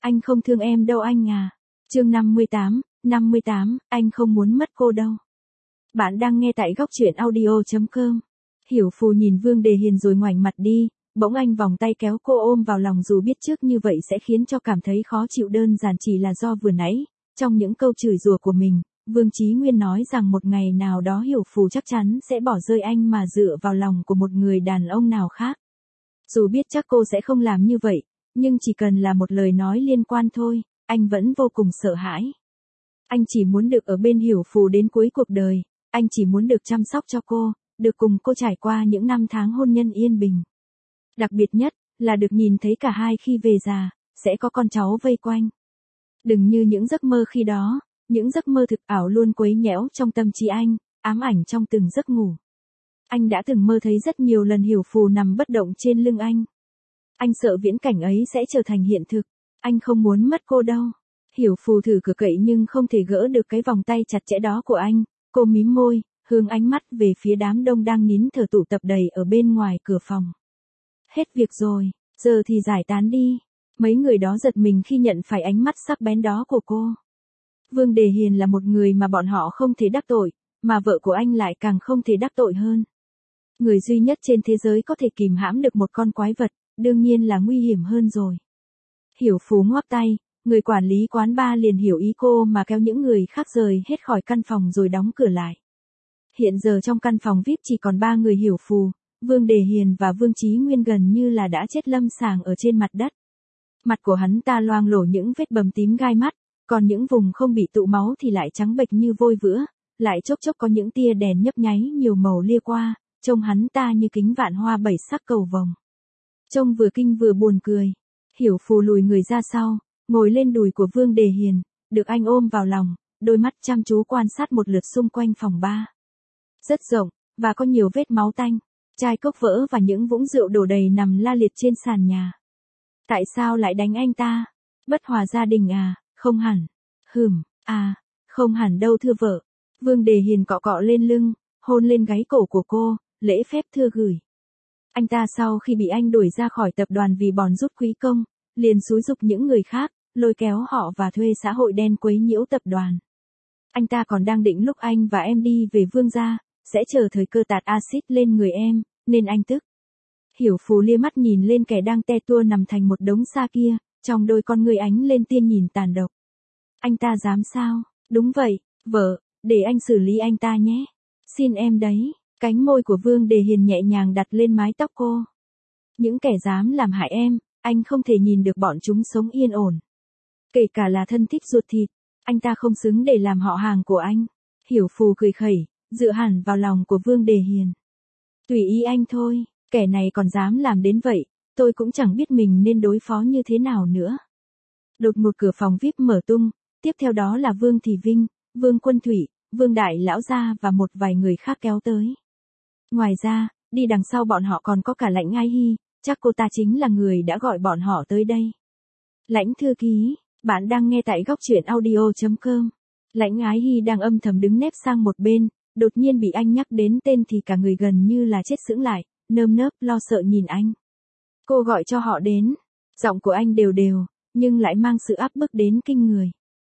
Anh không thương em đâu anh à. Chương 58, anh không muốn mất cô đâu. Bạn đang nghe tại góc truyện audio.com. Hiểu Phù nhìn Vương Đề Hiền rồi ngoảnh mặt đi, bỗng anh vòng tay kéo cô ôm vào lòng dù biết trước như vậy sẽ khiến cho cảm thấy khó chịu đơn giản chỉ là do vừa nãy, trong những câu chửi rủa của mình, Vương Chí Nguyên nói rằng một ngày nào đó Hiểu Phù chắc chắn sẽ bỏ rơi anh mà dựa vào lòng của một người đàn ông nào khác. Dù biết chắc cô sẽ không làm như vậy, nhưng chỉ cần là một lời nói liên quan thôi, anh vẫn vô cùng sợ hãi. Anh chỉ muốn được ở bên Hiểu Phù đến cuối cuộc đời, anh chỉ muốn được chăm sóc cho cô, được cùng cô trải qua những năm tháng hôn nhân yên bình. Đặc biệt nhất, là được nhìn thấy cả hai khi về già, sẽ có con cháu vây quanh. Đừng như những giấc mơ khi đó, những giấc mơ thực ảo luôn quấy nhiễu trong tâm trí anh, ám ảnh trong từng giấc ngủ. Anh đã từng mơ thấy rất nhiều lần Hiểu Phù nằm bất động trên lưng anh. Anh sợ viễn cảnh ấy sẽ trở thành hiện thực, anh không muốn mất cô đâu. Hiểu Phù thử cửa cậy nhưng không thể gỡ được cái vòng tay chặt chẽ đó của anh, cô mím môi, hướng ánh mắt về phía đám đông đang nín thở tụ tập đầy ở bên ngoài cửa phòng. Hết việc rồi, giờ thì giải tán đi. Mấy người đó giật mình khi nhận phải ánh mắt sắc bén đó của cô. Vương Đề Hiền là một người mà bọn họ không thể đắc tội, mà vợ của anh lại càng không thể đắc tội hơn. Người duy nhất trên thế giới có thể kìm hãm được một con quái vật, đương nhiên là nguy hiểm hơn rồi. Hiểu Phú ngoắc tay, người quản lý quán bar liền hiểu ý cô mà kéo những người khác rời hết khỏi căn phòng rồi đóng cửa lại. Hiện giờ trong căn phòng VIP chỉ còn 3 người Hiểu Phù, Vương Đề Hiền và Vương Chí Nguyên gần như là đã chết lâm sàng ở trên mặt đất. Mặt của hắn ta loang lổ những vết bầm tím gai mắt, còn những vùng không bị tụ máu thì lại trắng bệch như vôi vữa, lại chốc chốc có những tia đèn nhấp nháy nhiều màu lia qua, trông hắn ta như kính vạn hoa bảy sắc cầu vồng. Trông vừa kinh vừa buồn cười. Hiểu Phù lùi người ra sau, ngồi lên đùi của Vương Đề Hiền, được anh ôm vào lòng, đôi mắt chăm chú quan sát một lượt xung quanh phòng bar. Rất rộng, và có nhiều vết máu tanh, chai cốc vỡ và những vũng rượu đổ đầy nằm la liệt trên sàn nhà. Tại sao lại đánh anh ta? Bất hòa gia đình à? Không hẳn. Không hẳn đâu thưa vợ. Vương Đề Hiền cọ cọ lên lưng, hôn lên gáy cổ của cô, lễ phép thưa gửi. Anh ta sau khi bị anh đuổi ra khỏi tập đoàn vì bòn rút quý công, liền xúi giục những người khác, lôi kéo họ và thuê xã hội đen quấy nhiễu tập đoàn. Anh ta còn đang định lúc anh và em đi về Vương gia, sẽ chờ thời cơ tạt axit lên người em, nên anh tức. Hiểu Phù lia mắt nhìn lên kẻ đang te tua nằm thành một đống sa kia, trong đôi con người ánh lên tia nhìn tàn độc. Anh ta dám sao? Đúng vậy, vợ, để anh xử lý anh ta nhé. Xin em đấy. Cánh môi của Vương Đề Hiền nhẹ nhàng đặt lên mái tóc cô. Những kẻ dám làm hại em, anh không thể nhìn được bọn chúng sống yên ổn. Kể cả là thân thích ruột thịt, anh ta không xứng để làm họ hàng của anh. Hiểu Phù cười khẩy, dựa hẳn vào lòng của Vương Đề Hiền. Tùy ý anh thôi, kẻ này còn dám làm đến vậy, tôi cũng chẳng biết mình nên đối phó như thế nào nữa. Đột ngột cửa phòng VIP mở tung, tiếp theo đó là Vương Thị Vinh, Vương Quân Thủy, Vương Đại Lão Gia và một vài người khác kéo tới. Ngoài ra, đi đằng sau bọn họ còn có cả Lãnh Ái Hy, chắc cô ta chính là người đã gọi bọn họ tới đây. Lãnh thư ký, bạn đang nghe tại góc truyện audio.com. Lãnh Ái Hy đang âm thầm đứng nép sang một bên, đột nhiên bị anh nhắc đến tên thì cả người gần như là chết sững lại, nơm nớp lo sợ nhìn anh. Cô gọi cho họ đến, giọng của anh đều đều, nhưng lại mang sự áp bức đến kinh người.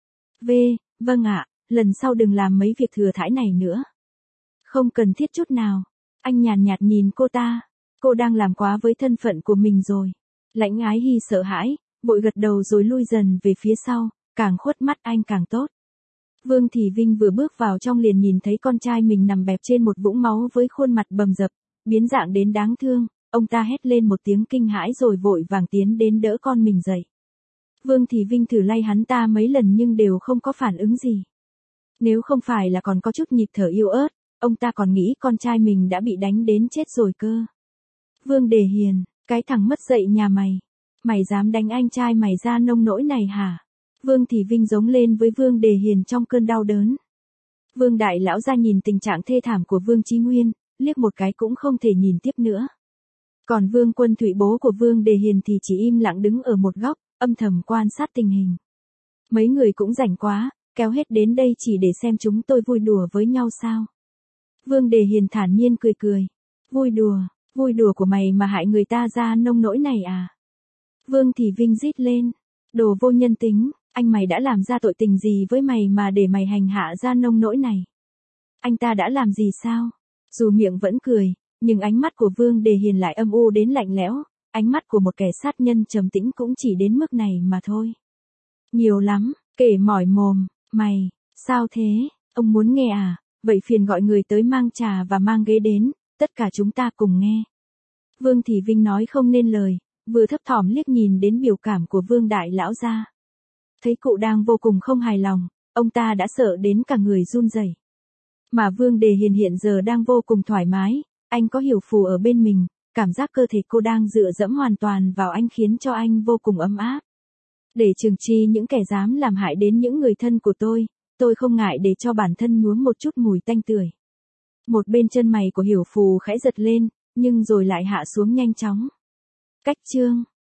Vâng ạ, lần sau đừng làm mấy việc thừa thãi này nữa. Không cần thiết chút nào. Anh nhàn nhạt nhìn cô ta. Cô đang làm quá với thân phận của mình rồi. Lãnh Ái Hy sợ hãi, vội gật đầu rồi lui dần về phía sau, càng khuất mắt anh càng tốt. Vương Thị Vinh vừa bước vào trong liền nhìn thấy con trai mình nằm bẹp trên một vũng máu với khuôn mặt bầm dập, biến dạng đến đáng thương. Ông ta hét lên một tiếng kinh hãi rồi vội vàng tiến đến đỡ con mình dậy. Vương Thị Vinh thử lay hắn ta mấy lần nhưng đều không có phản ứng gì. Nếu không phải là còn có chút nhịp thở yếu ớt, ông ta còn nghĩ con trai mình đã bị đánh đến chết rồi cơ. Vương Đề Hiền, cái thằng mất dạy nhà mày. Mày dám đánh anh trai mày ra nông nỗi này hả? Vương Thị Vinh giống lên với Vương Đề Hiền trong cơn đau đớn. Vương Đại Lão Gia nhìn tình trạng thê thảm của Vương Chí Nguyên, liếc một cái cũng không thể nhìn tiếp nữa. Còn Vương Quân Thủy bố của Vương Đề Hiền thì chỉ im lặng đứng ở một góc, âm thầm quan sát tình hình. Mấy người cũng rảnh quá, kéo hết đến đây chỉ để xem chúng tôi vui đùa với nhau sao? Vương Đề Hiền thản nhiên cười cười. Vui đùa của mày mà hại người ta ra nông nỗi này à? Vương Thị Vinh rít lên. Đồ vô nhân tính, anh mày đã làm ra tội tình gì với mày mà để mày hành hạ ra nông nỗi này? Anh ta đã làm gì sao? Dù miệng vẫn cười, nhưng ánh mắt của Vương Đề Hiền lại âm u đến lạnh lẽo, ánh mắt của một kẻ sát nhân trầm tĩnh cũng chỉ đến mức này mà thôi. Nhiều lắm, kể mỏi mồm, mày, sao thế, ông muốn nghe à? Vậy phiền gọi người tới mang trà và mang ghế đến, tất cả chúng ta cùng nghe. Vương Thị Vinh nói không nên lời, vừa thấp thỏm liếc nhìn đến biểu cảm của Vương Đại Lão gia. Thấy cụ đang vô cùng không hài lòng, ông ta đã sợ đến cả người run rẩy. Mà Vương Đề Hiền hiện giờ đang vô cùng thoải mái, anh có Hiểu Phù ở bên mình, cảm giác cơ thể cô đang dựa dẫm hoàn toàn vào anh khiến cho anh vô cùng ấm áp. Để trừng trị những kẻ dám làm hại đến những người thân của tôi không ngại để cho bản thân nhuốm một chút mùi tanh tưởi. Một bên chân mày của Hiểu Phù khẽ giật lên, nhưng rồi lại hạ xuống nhanh chóng. Cách chương